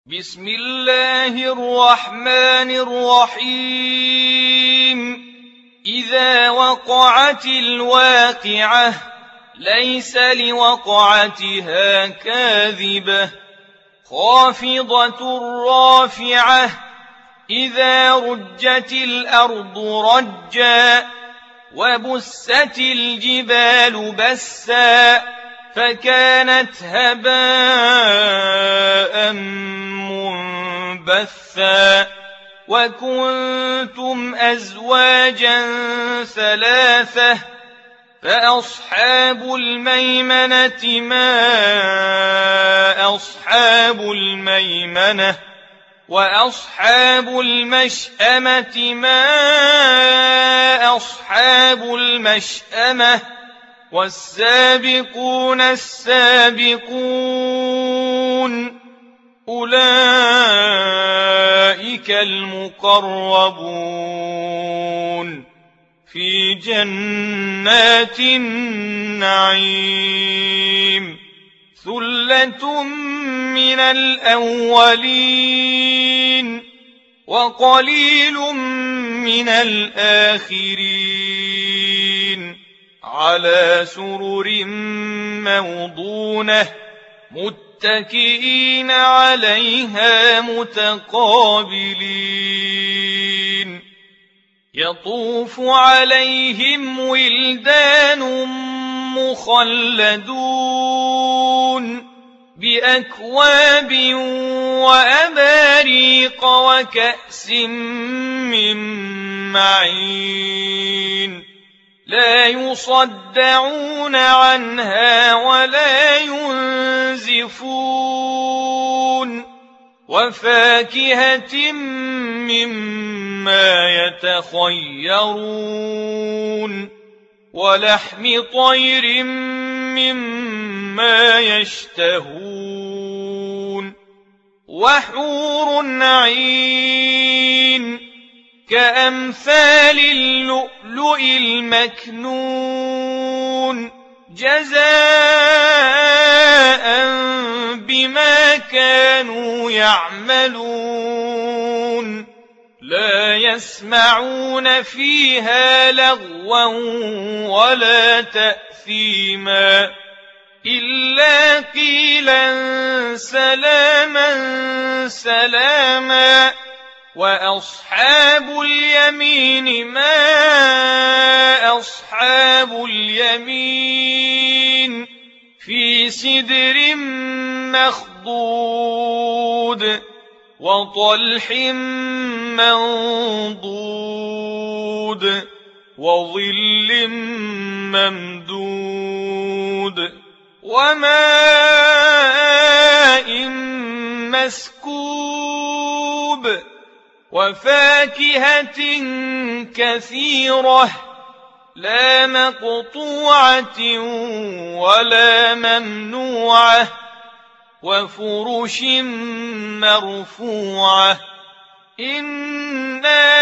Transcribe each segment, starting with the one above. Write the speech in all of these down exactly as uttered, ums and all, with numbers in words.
بسم الله الرحمن الرحيم إذا وقعت الواقعة ليس لوقعتها كاذبة خافضة رافعة إذا رجت الأرض رجا وبست الجبال بسا فكانت هباء منبثا وكنتم أزواجا ثلاثة فأصحاب الميمنة ما أصحاب الميمنة وأصحاب المشأمة ما أصحاب المشأمة والسابقون السابقون أولئك المقربون في جنات النعيم ثلة من الأولين وقليل من الآخرين على سرر موضونة متكئين عليها متقابلين يطوف عليهم ولدان مخلدون بأكواب وأباريق وكأس من معين لا يصدعون عنها ولا ينزفون وفاكهة مما يتخيرون ولحم طير مما يشتهون وحور عين كأمثال اللؤلؤ المكنون جزاء بما كانوا يعملون لا يسمعون فيها لغوا ولا تأثيما إلا قيلا سلاما سلاما وأصحاب اليمين ما أصحاب اليمين في سدر مخضود وطلح منضود وظل ممدود وماء مسكوب وفاكهة كثيرة لا مقطوعة ولا ممنوعة وفرش مرفوعة إنا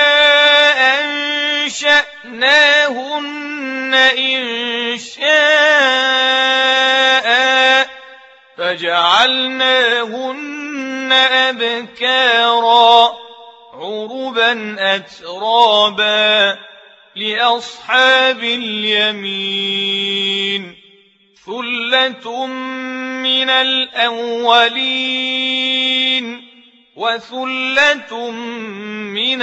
أنشأناهن إنشاء فجعلناهن أبكارا عربا أترابا لأصحاب اليمين ثلة من الأولين وثلة من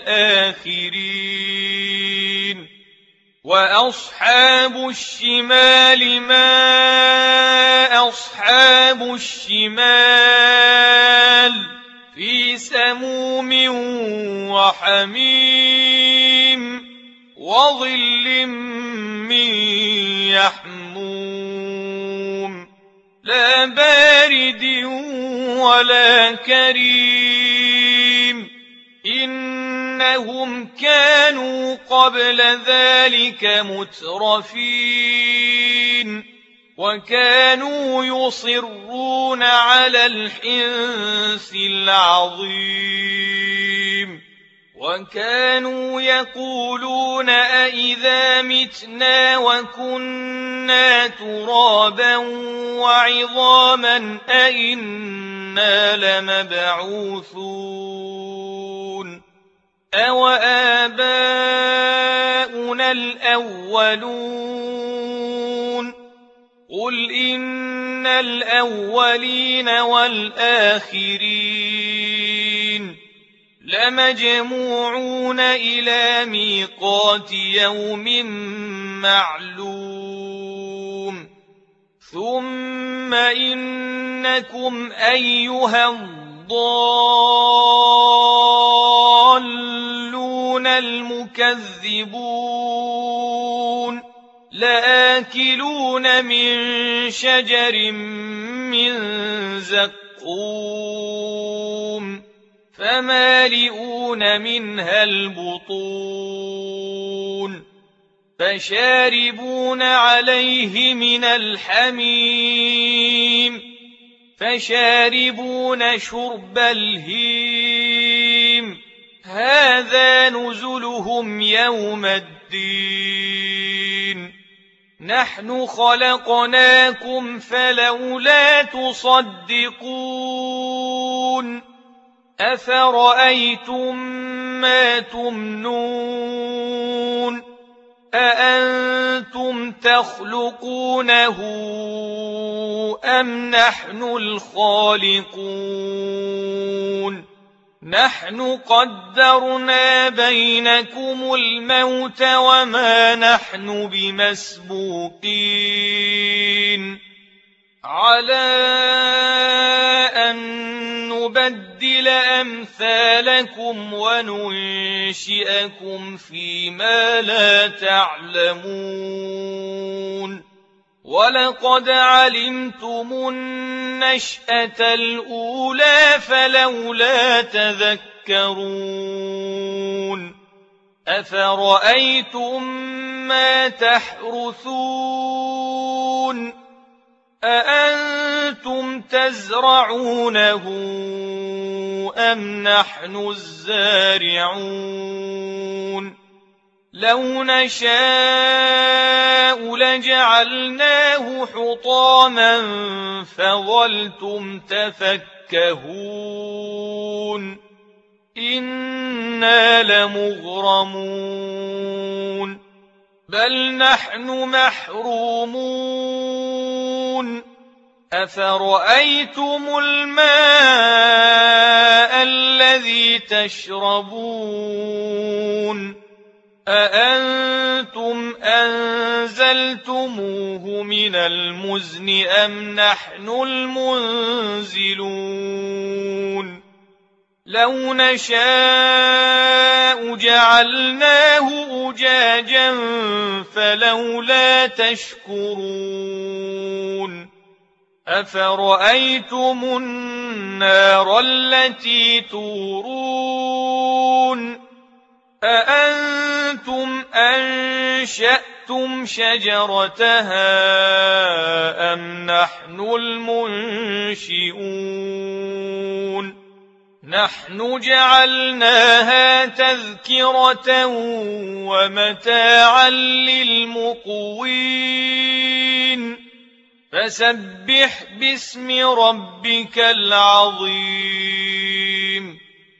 الآخرين وأصحاب الشمال ما أصحاب الشمال في سموم وحميم وظل من يحموم لا بارد ولا كريم إنهم كانوا قبل ذلك مترفين وكانوا يصرون على الحنث العظيم وكانوا يقولون أئذا متنا وكنا ترابا وعظاما أئنا أَإِنَّا لَمَبْعُوثُونَ أَوَآبَاؤُنَا الْأَوَّلُونَ قُلْ إِنَّ الْأَوَّلِينَ وَالْآخِرِينَ لَمَجْمُوعُونَ إِلَى مِيقَاتِ يَوْمٍ مَّعْلُومٍ ثُمَّ إِنَّكُمْ أَيُّهَا الضَّالُّونَ الْمُكَذِّبُونَ لَآكِلُونَ مِن شَجَرٍ مِّن زَقُّومٍ فَمَالِئُونَ مِنْهَا الْبُطُونَ فَشَارِبُونَ عَلَيْهِ مِنَ الْحَمِيمِ فَشَارِبُونَ شُرْبَ الْهِيمِ هَذَا نُزُلُهُمْ يَوْمَ الدِّينِ نَحْنُ خَلَقْنَاكُمْ فَلَوْلَا تُصَدِّقُونَ أَفَرَأَيْتُم مَّا تُمْنُونَ أَأَنتُمْ تَخْلُقُونَهُ أَمْ نَحْنُ الْخَالِقُونَ نَحْنُ قَدَّرْنَا بَيْنَكُمُ الْمَوْتَ وَمَا نَحْنُ بِمَسْبُوقِينَ عَلَىٰ أَن نُّبَدِّلَ أَمْثَالَكُمْ وَنُنشِئَكُمْ فِيمَا لَا تَعْلَمُونَ وَلَقَدْ عَلِمْتُمُ النَّشْأَةَ الْأُولَىٰ فَلَوْلَا تَذَكَّرُونَ أَفَرَأَيْتُم مَّا تَحْرُثُونَ أَأَنتُمْ تَزْرَعُونَهُ أَمْ نَحْنُ الزَّارِعُونَ لَوْ نَشَاءُ لَجَعَلْنَاهُ حُطَامًا فَظَلْتُمْ تَفَكَّهُونَ إِنَّا لَمُغْرَمُونَ بَلْ نَحْنُ مَحْرُومُونَ أَفَرَأَيْتُمُ الْمَاءَ الَّذِي تَشْرَبُونَ أَأَنتُمْ أَنزَلْتُمُوهُ مِنَ الْمُزْنِ أَمْ نَحْنُ الْمُنزِلُونَ لَوْ نَشَاءُ جَعَلْنَاهُ أُجَاجًا فَلَوْلَا تَشْكُرُونَ أَفَرَأَيْتُمُ النَّارَ الَّتِي تُورُونَ أَأَنتُمْ أَنشَأْتُمْ شَجَرَتَهَا أَمْ نَحْنُ الْمُنشِئُونَ نَحْنُ جَعَلْنَاهَا تَذْكِرَةً وَمَتَاعًا لِّلْمُقْوِينَ فَسَبِّحْ بِاسْمِ رَبِّكَ الْعَظِيمِ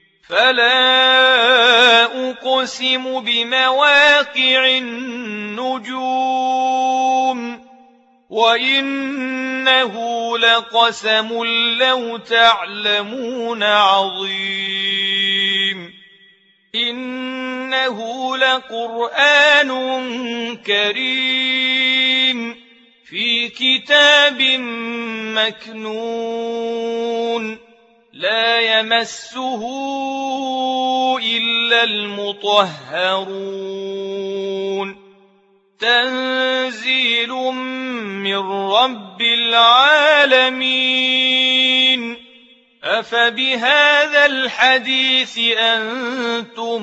فَلَا أُقْسِمُ بِمَوَاقِعِ النُّجُومِ وَإِنَّهُ لَقَسَمٌ لَّوْ تَعْلَمُونَ عَظِيمٌ إِنَّهُ لَقُرْآنٌ كَرِيمٌ فِي كِتَابٍ مَّكْنُونٍ لَّا يَمَسُّهُ إِلَّا الْمُطَهَّرُونَ تَنزِيلٌ مِّن رَّبِّ الْعَالَمِينَ أَفَبِهَٰذَا الْحَدِيثِ أَنتُم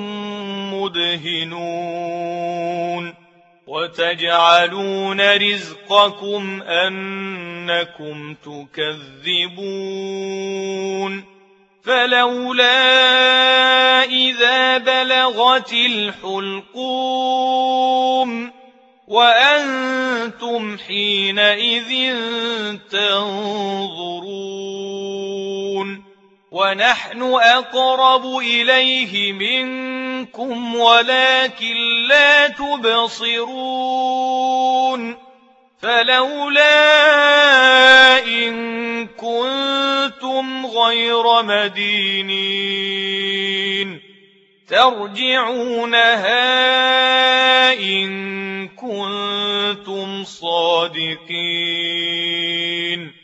مُّدْهِنُونَ وَتَجْعَلُونَ رِزْقَكُمْ أَنَّكُمْ تُكَذِّبُونَ فَلَوْلَا إِذَا بَلَغَتِ الْحُلْقُومَ وَأَنتُمْ حِينَئِذٍ تَنظُرُونَ ونحن أقرب إليه منكم ولكن لا تبصرون فلولا إن كنتم غير مدينين ترجعونها إن كنتم صادقين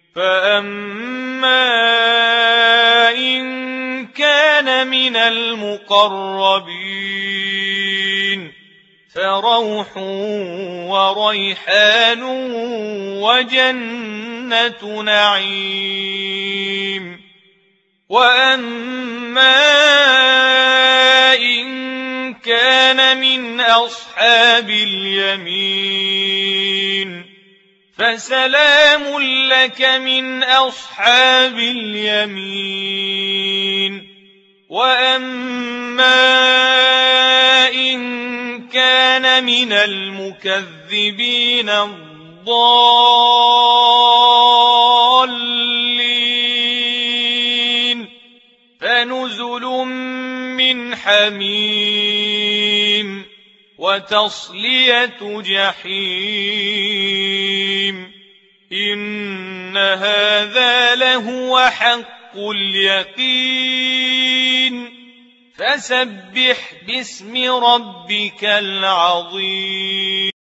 فأما إن كان من المقربين فروح وريحان وجنة نعيم وأما إن كان من أصحاب اليمين فسلام لك من أصحاب اليمين وأما إن كان من المكذبين الضالين فنزل من حميم وتصلية جحيم إن هذا لهو حق اليقين فسبح باسم ربك العظيم.